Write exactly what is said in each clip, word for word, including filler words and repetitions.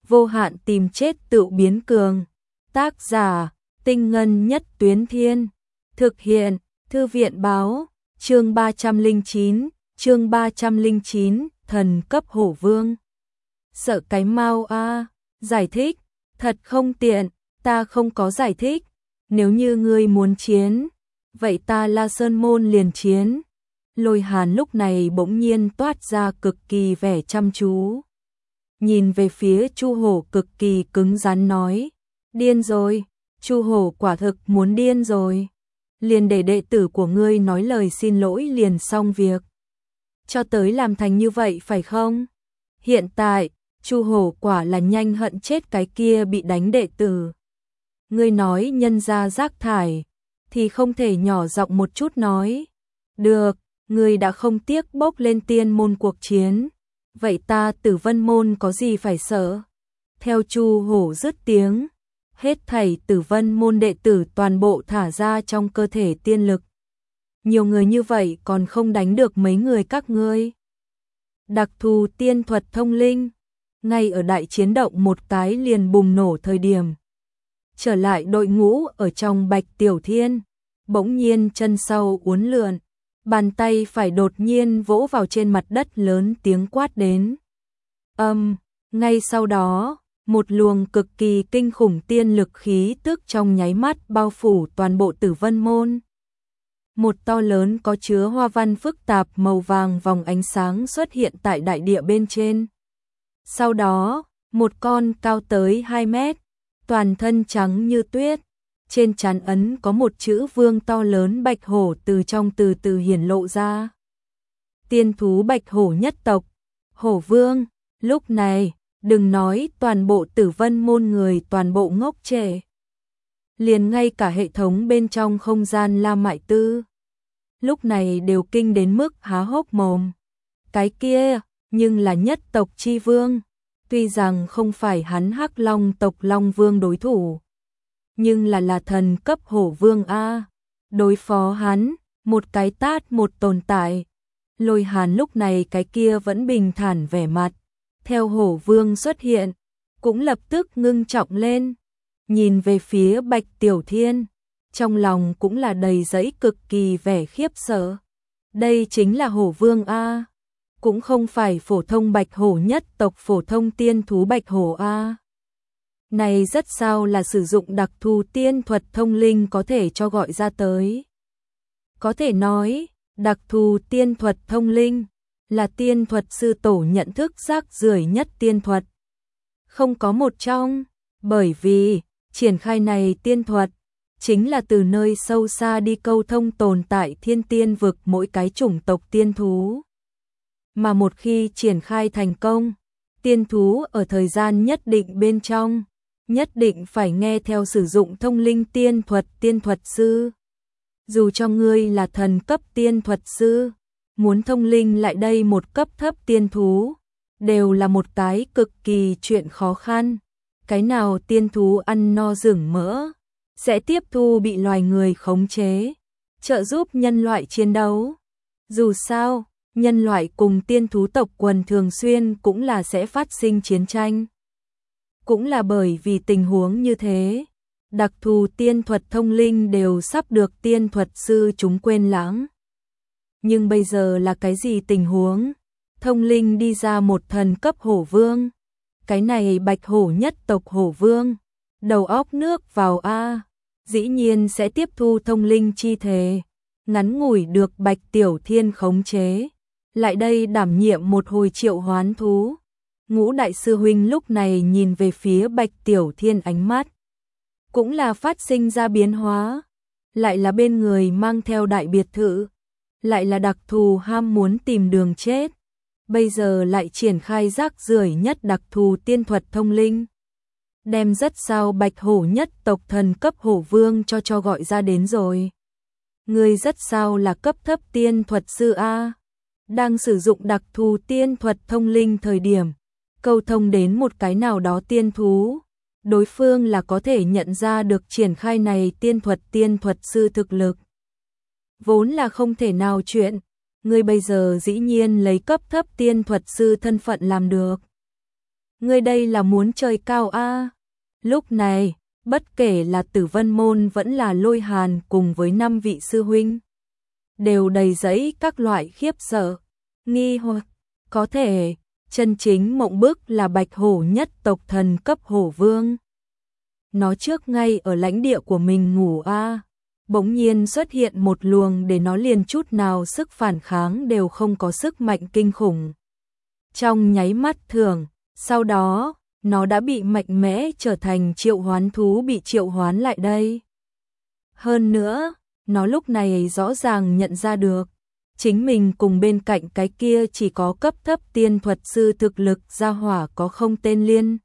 vô hạn tìm chết tự biến cường. Tác giả, Tinh Ngân Nhất Tuyến Thiên. Thực hiện, Thư viện báo, chương ba trăm lẻ chín, chương ba trăm lẻ chín, thần cấp hổ vương. Sợ cái mau a, giải thích, thật không tiện, ta không có giải thích, nếu như ngươi muốn chiến, vậy ta La Sơn Môn liền chiến. Lôi Hàn lúc này bỗng nhiên toát ra cực kỳ vẻ chăm chú. Nhìn về phía Chu Hổ cực kỳ cứng rắn nói, điên rồi, Chu Hổ quả thực muốn điên rồi. Liền để đệ tử của ngươi nói lời xin lỗi liền xong việc. Cho tới làm thành như vậy phải không? Hiện tại, Chu Hổ quả là nhanh hận chết cái kia bị đánh đệ tử. Ngươi nói nhân ra rác thải, thì không thể nhỏ giọng một chút nói. Được, ngươi đã không tiếc bốc lên tiên môn cuộc chiến. Vậy ta Tử Vân Môn có gì phải sợ? Theo Chu Hổ dứt tiếng, hết thảy Tử Vân Môn đệ tử toàn bộ thả ra trong cơ thể tiên lực. Nhiều người như vậy còn không đánh được mấy người các ngươi. Đặc thù tiên thuật thông linh, ngay ở đại chiến động một cái liền bùng nổ thời điểm. Trở lại đội ngũ ở trong Bạch Tiểu Thiên, bỗng nhiên chân sau uốn lượn, bàn tay phải đột nhiên vỗ vào trên mặt đất lớn tiếng quát đến. Âm, um, ngay sau đó, một luồng cực kỳ kinh khủng tiên lực khí tức trong nháy mắt bao phủ toàn bộ Tử Vân Môn. Một to lớn có chứa hoa văn phức tạp màu vàng vòng ánh sáng xuất hiện tại đại địa bên trên. Sau đó, một con cao tới hai mét, toàn thân trắng như tuyết, trên trán ấn có một chữ vương to lớn bạch hổ từ trong từ từ hiển lộ ra. Tiên thú bạch hổ nhất tộc, hổ vương, lúc này, đừng nói toàn bộ Tử Vân Môn người toàn bộ ngốc trệ. Liền ngay cả hệ thống bên trong không gian La Mại Tư, lúc này đều kinh đến mức há hốc mồm. Cái kia, nhưng là nhất tộc chi vương, tuy rằng không phải hắn Hắc Long tộc Long Vương đối thủ, nhưng là là thần cấp hổ vương a. Đối phó hắn, một cái tát một tồn tại. Lôi Hàn lúc này cái kia vẫn bình thản vẻ mặt, theo hổ vương xuất hiện, cũng lập tức ngưng trọng lên, nhìn về phía Bạch Tiểu Thiên, trong lòng cũng là đầy dẫy cực kỳ vẻ khiếp sợ. Đây chính là hổ vương a, cũng không phải phổ thông bạch hổ nhất tộc phổ thông tiên thú bạch hổ a. Này rất sao là sử dụng đặc thù tiên thuật thông linh có thể cho gọi ra tới. Có thể nói, đặc thù tiên thuật thông linh là tiên thuật sư tổ nhận thức rác rưởi nhất tiên thuật. Không có một trong, bởi vì triển khai này tiên thuật chính là từ nơi sâu xa đi câu thông tồn tại thiên tiên vực mỗi cái chủng tộc tiên thú. Mà một khi triển khai thành công, tiên thú ở thời gian nhất định bên trong, nhất định phải nghe theo sử dụng thông linh tiên thuật tiên thuật sư. Dù cho ngươi là thần cấp tiên thuật sư, muốn thông linh lại đây một cấp thấp tiên thú, đều là một cái cực kỳ chuyện khó khăn. Cái nào tiên thú ăn no rừng mỡ, sẽ tiếp thu bị loài người khống chế, trợ giúp nhân loại chiến đấu. Dù sao, nhân loại cùng tiên thú tộc quần thường xuyên cũng là sẽ phát sinh chiến tranh. Cũng là bởi vì tình huống như thế, đặc thù tiên thuật thông linh đều sắp được tiên thuật sư chúng quên lãng. Nhưng bây giờ là cái gì tình huống? Thông linh đi ra một thần cấp hổ vương. Cái này bạch hổ nhất tộc hổ vương, đầu óc nước vào a, dĩ nhiên sẽ tiếp thu thông linh chi thể, ngắn ngủi được Bạch Tiểu Thiên khống chế, lại đây đảm nhiệm một hồi triệu hoán thú. Ngũ đại sư huynh lúc này nhìn về phía Bạch Tiểu Thiên, ánh mắt cũng là phát sinh ra biến hóa, lại là bên người mang theo đại biệt thự, lại là đặc thù ham muốn tìm đường chết. Bây giờ lại triển khai rác rưởi nhất đặc thù tiên thuật thông linh, đem rất sao bạch hổ nhất tộc thần cấp hổ vương cho cho gọi ra đến rồi. Người rất sao là cấp thấp tiên thuật sư a, đang sử dụng đặc thù tiên thuật thông linh thời điểm, câu thông đến một cái nào đó tiên thú, đối phương là có thể nhận ra được triển khai này tiên thuật tiên thuật sư thực lực. Vốn là không thể nào chuyện, ngươi bây giờ dĩ nhiên lấy cấp thấp tiên thuật sư thân phận làm được. ngươi đây là muốn trời cao a? Lúc này, bất kể là Tử Vân môn vẫn là Lôi Hàn cùng với năm vị sư huynh, đều đầy giấy các loại khiếp sợ, nghi hoặc, có thể, chân chính mộng bức là Bạch Hổ nhất tộc thần cấp hổ vương. Nó trước ngay ở lãnh địa của mình ngủ a, bỗng nhiên xuất hiện một luồng để nó liền chút nào sức phản kháng đều không có sức mạnh kinh khủng. Trong nháy mắt thường, sau đó, nó đã bị mạnh mẽ trở thành triệu hoán thú bị triệu hoán lại đây. Hơn nữa, nó lúc này rõ ràng nhận ra được, chính mình cùng bên cạnh cái kia chỉ có cấp thấp tiên thuật sư thực lực gia hỏa có không tên liên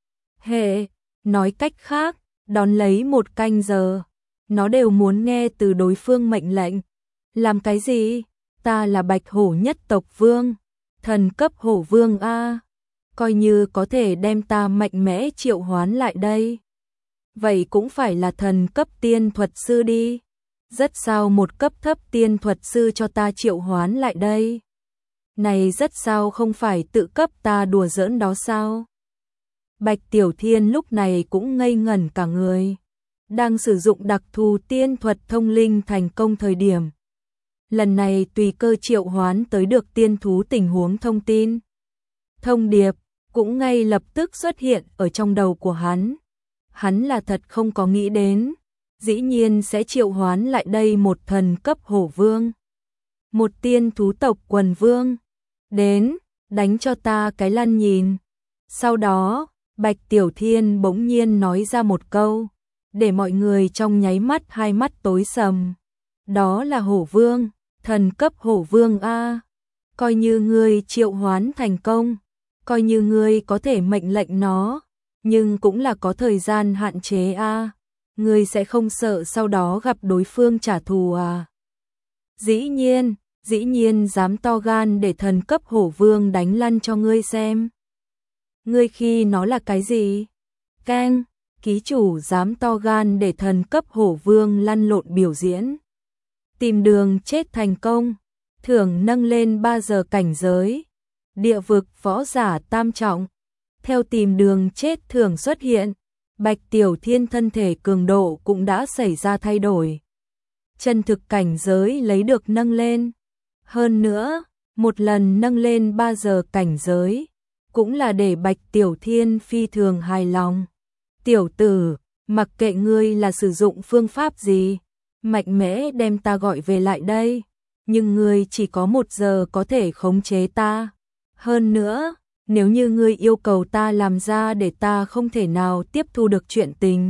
hệ, nói cách khác, đón lấy một canh giờ, nó đều muốn nghe từ đối phương mệnh lệnh. Làm cái gì? Ta là Bạch Hổ nhất tộc vương, thần cấp hổ vương a, coi như có thể đem ta mạnh mẽ triệu hoán lại đây. Vậy cũng phải là thần cấp tiên thuật sư đi. Rất sao một cấp thấp tiên thuật sư cho ta triệu hoán lại đây. Này rất sao không phải tự cấp ta đùa giỡn đó sao? Bạch Tiểu Thiên lúc này cũng ngây ngẩn cả người. Đang sử dụng đặc thù tiên thuật thông linh thành công thời điểm. Lần này tùy cơ triệu hoán tới được tiên thú tình huống thông tin. Thông điệp cũng ngay lập tức xuất hiện ở trong đầu của hắn. Hắn là thật không có nghĩ đến, dĩ nhiên sẽ triệu hoán lại đây một thần cấp hổ vương. Một tiên thú tộc quần vương. Đến, đánh cho ta cái lăn nhìn. Sau đó, Bạch Tiểu Thiên bỗng nhiên nói ra một câu, để mọi người trong nháy mắt hai mắt tối sầm. Đó là hổ vương, thần cấp hổ vương a. Coi như ngươi triệu hoán thành công, coi như ngươi có thể mệnh lệnh nó, nhưng cũng là có thời gian hạn chế a. Ngươi sẽ không sợ sau đó gặp đối phương trả thù à? Dĩ nhiên, dĩ nhiên dám to gan để thần cấp hổ vương đánh lăn cho ngươi xem. Ngươi khi nó là cái gì? Keng, ký chủ dám to gan để thần cấp hổ vương lăn lộn biểu diễn. Tìm đường chết thành công, thưởng nâng lên ba giờ cảnh giới. Địa vực võ giả tam trọng. Theo tìm đường chết thưởng xuất hiện, Bạch Tiểu Thiên thân thể cường độ cũng đã xảy ra thay đổi. Chân thực cảnh giới lấy được nâng lên. Hơn nữa, một lần nâng lên ba giờ cảnh giới, cũng là để Bạch Tiểu Thiên phi thường hài lòng. Tiểu tử, mặc kệ ngươi là sử dụng phương pháp gì, mạnh mẽ đem ta gọi về lại đây, nhưng ngươi chỉ có một giờ có thể khống chế ta. Hơn nữa, nếu như ngươi yêu cầu ta làm ra để ta không thể nào tiếp thu được chuyện tình,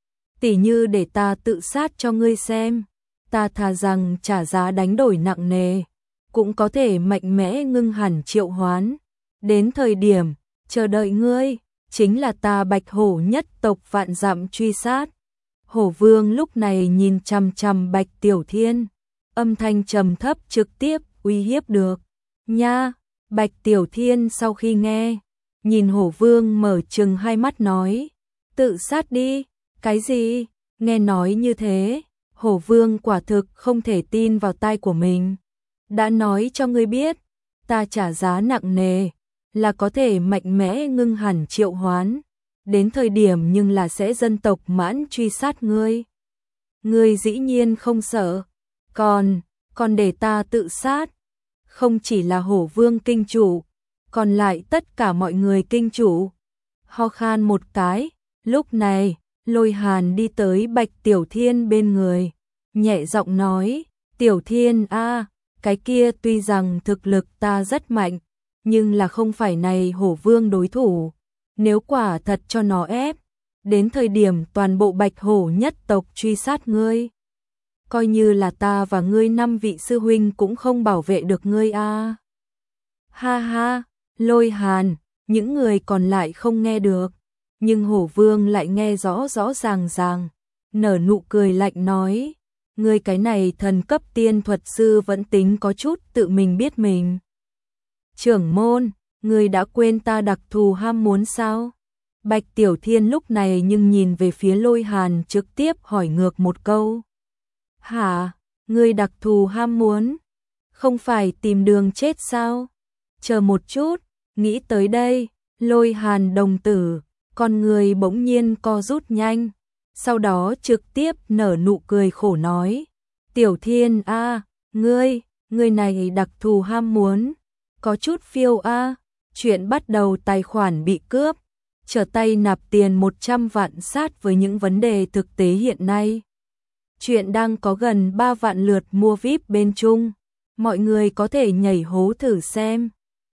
tỉ như để ta tự sát cho ngươi xem, ta thà rằng trả giá đánh đổi nặng nề, cũng có thể mạnh mẽ ngưng hẳn triệu hoán. Đến thời điểm, chờ đợi ngươi, chính là ta Bạch Hổ nhất tộc vạn dặm truy sát. Hổ vương lúc này nhìn chằm chằm Bạch Tiểu Thiên, âm thanh trầm thấp trực tiếp uy hiếp được. Nha! Bạch Tiểu Thiên sau khi nghe, nhìn hổ vương mở trừng hai mắt nói, tự sát đi, cái gì? Nghe nói như thế, hổ vương quả thực không thể tin vào tai của mình. Đã nói cho ngươi biết, ta trả giá nặng nề, là có thể mạnh mẽ ngưng hẳn triệu hoán, đến thời điểm nhưng là sẽ dân tộc mãn truy sát ngươi. Ngươi dĩ nhiên không sợ, còn, còn để ta tự sát. Không chỉ là hổ vương kinh chủ, còn lại tất cả mọi người kinh chủ. Ho khan một cái, lúc này, Lôi Hàn đi tới Bạch Tiểu Thiên bên người, nhẹ giọng nói, Tiểu Thiên a, cái kia tuy rằng thực lực ta rất mạnh, nhưng là không phải này hổ vương đối thủ. Nếu quả thật cho nó ép, đến thời điểm toàn bộ Bạch Hổ nhất tộc truy sát ngươi, coi như là ta và ngươi năm vị sư huynh cũng không bảo vệ được ngươi a. À. Ha ha, Lôi Hàn, những người còn lại không nghe được, nhưng hổ vương lại nghe rõ rõ ràng ràng, nở nụ cười lạnh nói, ngươi cái này thần cấp tiên thuật sư vẫn tính có chút tự mình biết mình. Trưởng môn, ngươi đã quên ta đặc thù ham muốn sao? Bạch Tiểu Thiên lúc này nhưng nhìn về phía Lôi Hàn trực tiếp hỏi ngược một câu. Hả, ngươi đặc thù ham muốn? Không phải tìm đường chết sao? Chờ một chút, nghĩ tới đây, Lôi Hàn đồng tử, con người bỗng nhiên co rút nhanh, sau đó trực tiếp nở nụ cười khổ nói, Tiểu Thiên a, ngươi, ngươi này đặc thù ham muốn, có chút phiêu a, chuyện bắt đầu tài khoản bị cướp, trở tay nạp tiền một trăm vạn sát với những vấn đề thực tế hiện nay. Chuyện đang có gần ba vạn lượt mua vi ai pi bên Trung, mọi người có thể nhảy hố thử xem.